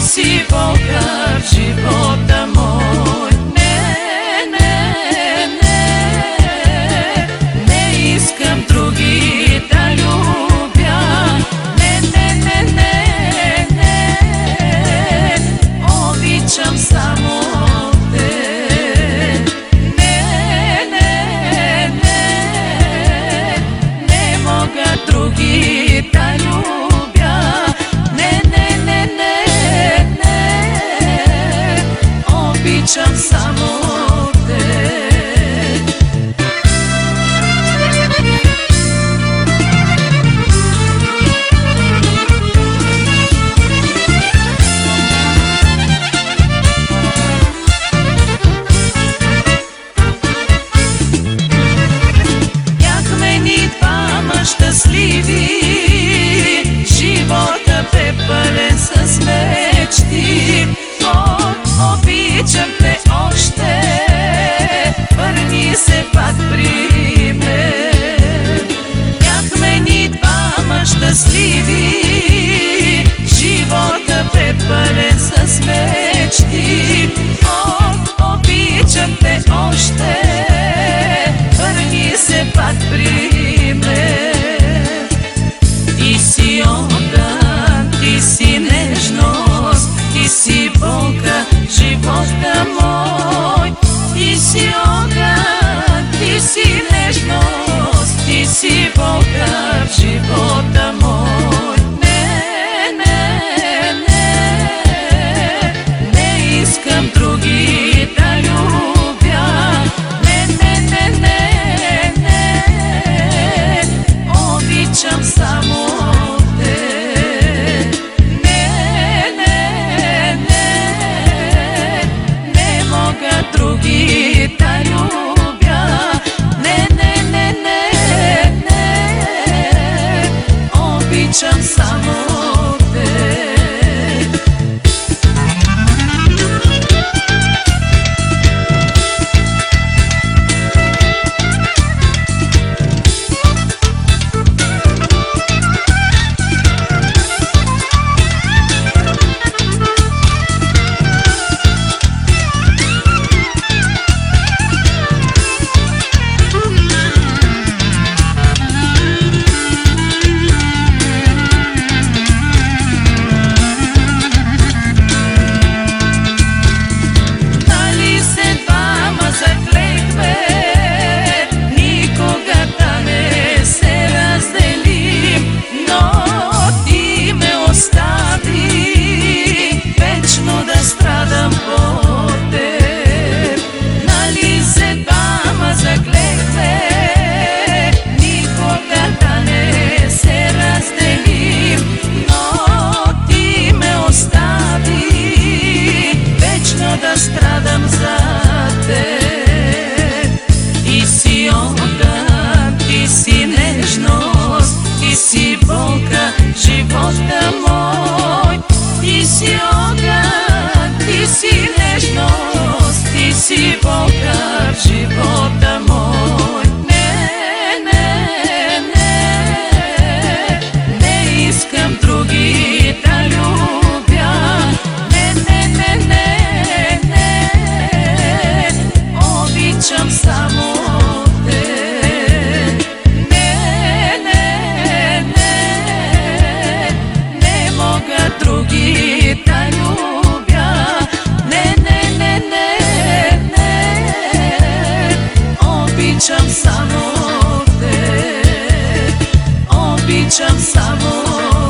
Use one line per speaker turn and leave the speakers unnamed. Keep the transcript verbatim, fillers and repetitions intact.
си Бога в живота мой. Не, не, не, не искам други да любя. Не, не, не, не, не, обичам само те. Не, не, не, не мога други да любя. Не, не, не, не, не, обичам само те. Бяхме ни двама щастливи, живота бе пълен с мечти. О, обичам те още, върни се пак при мен. Бяхме ни двама щастливи, живота бе пълен с мечти. О, обичам те още, върни се пак при мен. Ти си огън, ти си нежност, ти си Бога, живота мой. Ти си огън, ти си нежност, ти си Бога, живота мой. Не, не, не, не искам други да любя. Не, не, не, не, не, обичам само те. Не, не, не, не мога други да любя. Не, не, не, не, не, обичам само те. Страдам за те. Ти си огън, ти си нежност, ти си Бога, живота мой. Ти си огън, ти си нежност, ти си Бога, живота мой. Не, не, не, не искам други да любя. Не, не, не, не, обичам само те. Не, не, не, не мога други да любя. Не, не, не, не, не, обичам само те. Обичам само